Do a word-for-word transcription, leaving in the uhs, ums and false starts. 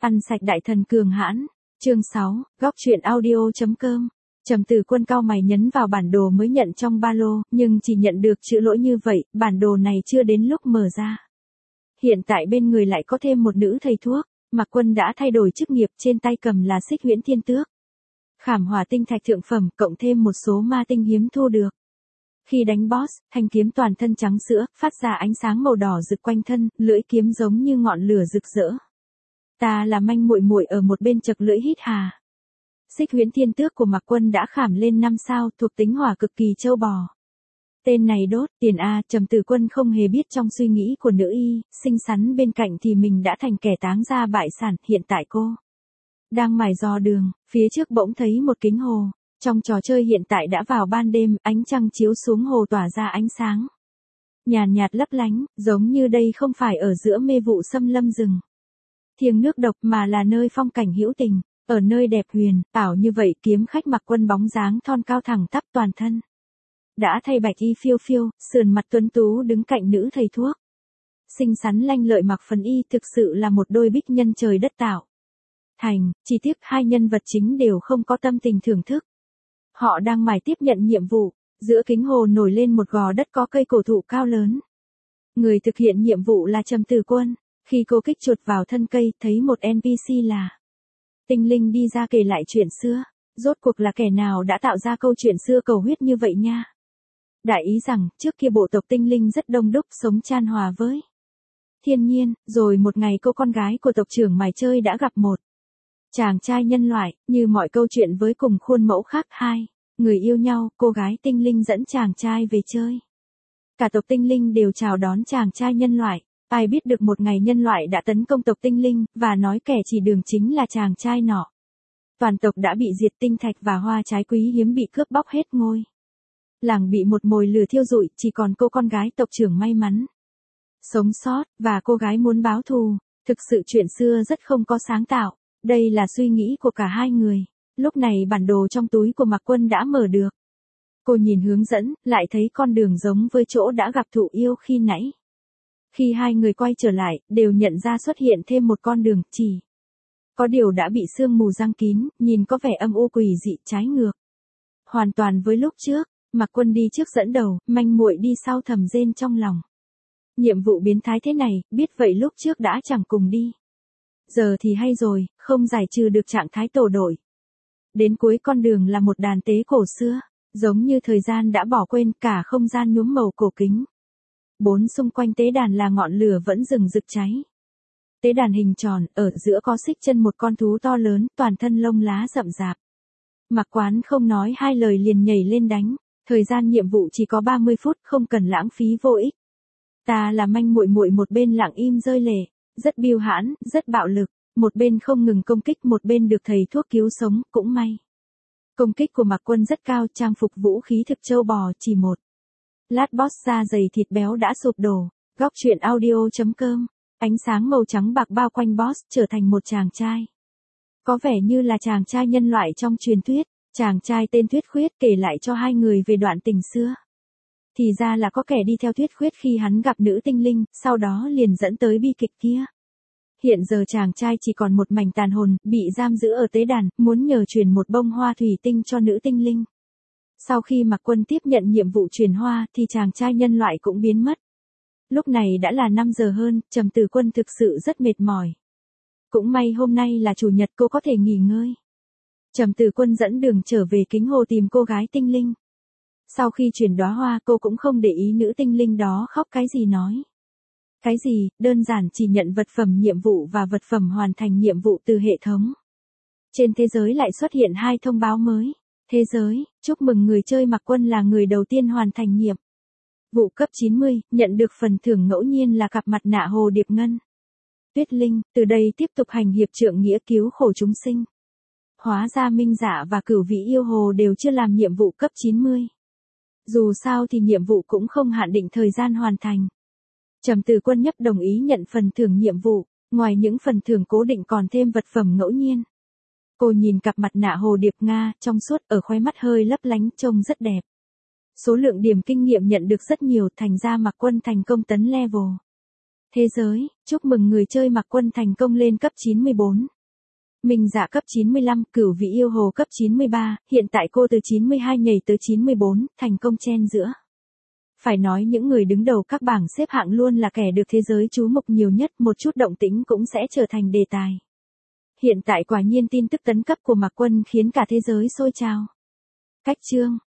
Ăn sạch đại thần cường hãn. Chương sáu, góc truyện audio.com. Trầm Tử Quân cau mày nhấn vào bản đồ mới nhận trong ba lô, nhưng chỉ nhận được chữ lỗi như vậy, bản đồ này chưa đến lúc mở ra. Hiện tại bên người lại có thêm một nữ thầy thuốc, Mạc Quân đã thay đổi chức nghiệp, trên tay cầm là xích huyễn thiên tước. Khảm hỏa tinh thạch thượng phẩm, cộng thêm một số ma tinh hiếm thu được. Khi đánh boss, thanh kiếm toàn thân trắng sữa, phát ra ánh sáng màu đỏ rực quanh thân, lưỡi kiếm giống như ngọn lửa rực rỡ. Ta là manh muội muội ở một bên chật lưỡi hít hà. Xích huyễn thiên tước của Mạc Quân đã khảm lên năm sao, thuộc tính hỏa cực kỳ trâu bò. Tên này đốt tiền a, Trầm Tử Quân không hề biết trong suy nghĩ của nữ y, xinh xắn bên cạnh thì mình đã thành kẻ táng ra bại sản, hiện tại cô đang mải dò đường, phía trước bỗng thấy một kính hồ. Trong trò chơi hiện tại đã vào ban đêm, ánh trăng chiếu xuống hồ tỏa ra ánh sáng nhàn nhạt lấp lánh, giống như đây không phải ở giữa mê vụ xâm lâm rừng thiêng nước độc mà là nơi phong cảnh hữu tình, ở nơi đẹp huyền, ảo như vậy. Kiếm khách Mạc Quân bóng dáng thon cao thẳng tắp, toàn thân đã thay bạch y phiêu phiêu, sườn mặt tuấn tú đứng cạnh nữ thầy thuốc xinh xắn lanh lợi mặc phần y, thực sự là một đôi bích nhân trời đất tạo thành. Chỉ tiếc hai nhân vật chính đều không có tâm tình thưởng thức. Họ đang mải tiếp nhận nhiệm vụ. Giữa kính hồ nổi lên một gò đất có cây cổ thụ cao lớn. Người thực hiện nhiệm vụ là Trầm Tử Quân. Khi cô kích chuột vào thân cây, thấy một en pê xê là Tinh Linh đi ra kể lại chuyện xưa. Rốt cuộc là kẻ nào đã tạo ra câu chuyện xưa cầu huyết như vậy nha? Đại ý rằng, trước kia bộ tộc Tinh Linh rất đông đúc, sống chan hòa với thiên nhiên. Rồi một ngày cô con gái của tộc trưởng mải chơi đã gặp một chàng trai nhân loại. Như mọi câu chuyện với cùng khuôn mẫu khác, hai người yêu nhau, cô gái Tinh Linh dẫn chàng trai về chơi. Cả tộc Tinh Linh đều chào đón chàng trai nhân loại. Ai biết được một ngày nhân loại đã tấn công tộc Tinh Linh, và nói kẻ chỉ đường chính là chàng trai nọ. Toàn tộc đã bị diệt, tinh thạch và hoa trái quý hiếm bị cướp bóc hết, ngôi làng bị một mồi lửa thiêu rụi, chỉ còn cô con gái tộc trưởng may mắn sống sót, và cô gái muốn báo thù. Thực sự chuyện xưa rất không có sáng tạo. Đây là suy nghĩ của cả hai người. Lúc này bản đồ trong túi của Mạc Quân đã mở được. Cô nhìn hướng dẫn, lại thấy con đường giống với chỗ đã gặp thụ yêu khi nãy. Khi hai người quay trở lại, đều nhận ra xuất hiện thêm một con đường, chỉ có điều đã bị sương mù giăng kín, nhìn có vẻ âm u quỷ dị, trái ngược hoàn toàn với lúc trước. Mạc Quân đi trước dẫn đầu, manh muội đi sau thầm rên trong lòng. Nhiệm vụ biến thái thế này, biết vậy lúc trước đã chẳng cùng đi. Giờ thì hay rồi, không giải trừ được trạng thái tổ đội. Đến cuối con đường là một đàn tế cổ xưa, giống như thời gian đã bỏ quên, cả không gian nhuốm màu cổ kính. Bốn xung quanh tế đàn là ngọn lửa vẫn rừng rực cháy. Tế đàn hình tròn, ở giữa có xích chân một con thú to lớn, toàn thân lông lá rậm rạp. Mạc Quán không nói hai lời liền nhảy lên đánh. Thời gian nhiệm vụ chỉ có ba mươi phút, không cần lãng phí vô ích. Ta là manh muội muội một bên lặng im rơi lệ, rất biêu hãn, rất bạo lực, một bên không ngừng công kích, một bên được thầy thuốc cứu sống, cũng may. Công kích của Mạc Quân rất cao, trang phục vũ khí thực trâu bò, chỉ một lát boss da dày thịt béo đã sụp đổ. Góc truyện audio.com. Ánh sáng màu trắng bạc bao quanh boss, trở thành một chàng trai. Có vẻ như là chàng trai nhân loại trong truyền thuyết. Chàng trai tên Thuyết Khuyết kể lại cho hai người về đoạn tình xưa. Thì ra là có kẻ đi theo Thuyết Khuyết khi hắn gặp nữ tinh linh, sau đó liền dẫn tới bi kịch kia. Hiện giờ chàng trai chỉ còn một mảnh tàn hồn, bị giam giữ ở tế đàn, muốn nhờ truyền một bông hoa thủy tinh cho nữ tinh linh. Sau khi Mạc Quân tiếp nhận nhiệm vụ truyền hoa, thì chàng trai nhân loại cũng biến mất. Lúc này đã là năm giờ hơn, Trầm Tử Quân thực sự rất mệt mỏi. Cũng may hôm nay là chủ nhật, cô có thể nghỉ ngơi. Trầm Tử Quân dẫn đường trở về kính hồ tìm cô gái tinh linh. Sau khi chuyển đóa hoa, cô cũng không để ý nữ tinh linh đó khóc cái gì nói. Cái gì, đơn giản chỉ nhận vật phẩm nhiệm vụ và vật phẩm hoàn thành nhiệm vụ từ hệ thống. Trên thế giới lại xuất hiện hai thông báo mới. Thế giới, chúc mừng người chơi Mạc Quân là người đầu tiên hoàn thành nhiệm vụ cấp chín mươi, nhận được phần thưởng ngẫu nhiên là cặp mặt nạ hồ điệp ngân. Tuyết Linh, từ đây tiếp tục hành hiệp trượng nghĩa cứu khổ chúng sinh. Hóa ra Minh Dạ và Cửu Vĩ Yêu Hồ đều chưa làm nhiệm vụ cấp chín mươi. Dù sao thì nhiệm vụ cũng không hạn định thời gian hoàn thành. Trầm Tử Quân nhấp đồng ý nhận phần thưởng nhiệm vụ, ngoài những phần thưởng cố định còn thêm vật phẩm ngẫu nhiên. Cô nhìn cặp mặt nạ hồ điệp Nga, trong suốt, ở khóe mắt hơi lấp lánh, trông rất đẹp. Số lượng điểm kinh nghiệm nhận được rất nhiều, thành ra Mạc Quân thành công tấn level. Thế giới, chúc mừng người chơi Mạc Quân thành công lên cấp chín mươi bốn. Minh Dạ cấp chín mươi lăm, Cửu Vị Yêu Hồ cấp chín mươi ba, hiện tại cô từ chín mươi hai nhảy tới chín mươi bốn, thành công chen giữa. Phải nói những người đứng đầu các bảng xếp hạng luôn là kẻ được thế giới chú mục nhiều nhất, một chút động tĩnh cũng sẽ trở thành đề tài. Hiện tại quả nhiên tin tức tấn cấp của Mạc Quân khiến cả thế giới sôi trào. Cách chương